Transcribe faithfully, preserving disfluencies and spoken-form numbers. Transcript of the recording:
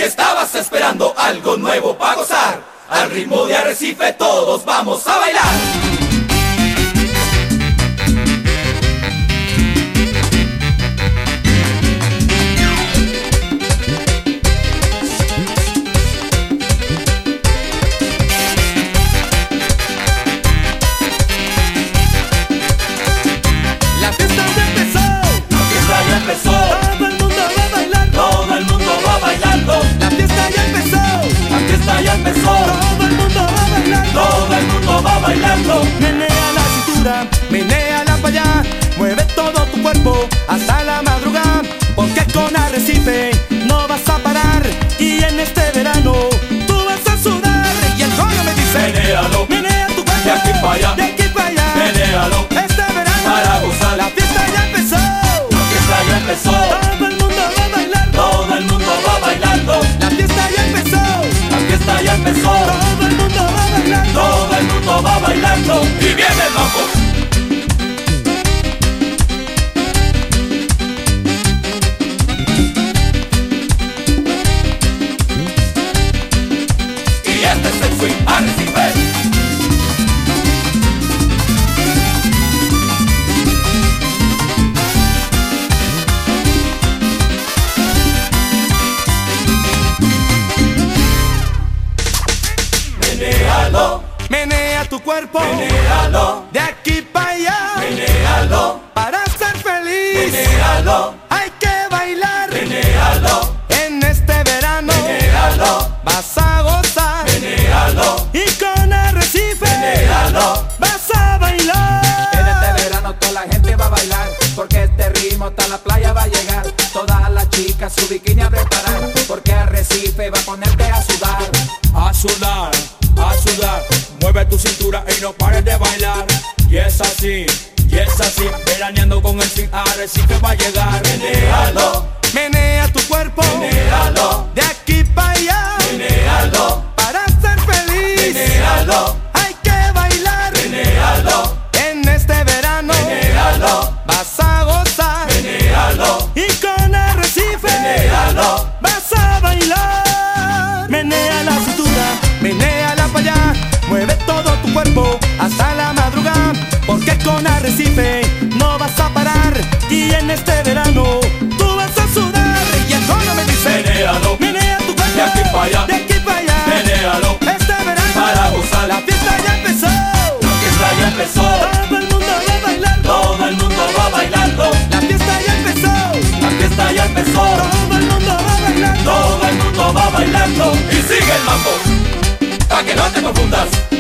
estabas esperando algo nuevo para gozar, al ritmo de Arrecife todos vamos a bailar. Menea la cintura, menéala pa' allá, mueve todo tu cuerpo hasta la madrugada, porque con Arrecife no vas a parar y en este verano tú vas a sudar. Y el coro me dice: menéalo, menea tu cuerpo, de aquí pa' allá, de aquí pa' allá, menéalo, este verano para gozar. La fiesta ya empezó, la fiesta ya empezó, todo el mundo va bailando, todo el mundo va bailando. La fiesta ya empezó, la fiesta ya empezó, todo el mundo va bailando, todo el mundo va bailando. Y viene el mambo. Y este es el swing Arrecife. Menéalo, menea tu cuerpo, menéalo, de aquí pa' allá, menéalo, para ser feliz. menéalo, Hay que bailar, menéalo, en este verano menéalo, vas a gozar, menéalo, y con Arrecife menéalo. vas a bailar. En este verano toda la gente va a bailar, porque este ritmo hasta la playa va a llegar. Todas las chicas su bikini a preparar, porque Arrecife va a ponerte a sudar. A sudar, a sudar, mueve tu cintura y no pares de bailar. Y es así, y es así, veraneando con el swing Arrecife va a llegar. Menéalo, Menea tu cuerpo, menéalo, de aquí pa' allá, menéalo, para ser feliz. menéalo, Hay que bailar, menéalo, en este verano menéalo, vas a gozar, menéalo, y con Arrecife menéalo. vas a bailar. Menea la cintura, menéala pa' allá, mueve todo tu cuerpo hasta la madrugada, porque con Arrecife no vas a parar y en este verano tú vas a sudar. Y el coro me dice: Menéalo, menea tu cuerpo, de aquí pa' allá, de aquí pa' allá, menéalo, este verano para gozar. La fiesta ya empezó, la fiesta ya empezó, todo el mundo va bailando, todo el mundo va bailando. la fiesta ya empezó, La fiesta ya empezó, todo el mundo va bailando, todo el mundo va bailando. Y sigue el mambo, pa' que no te confundas.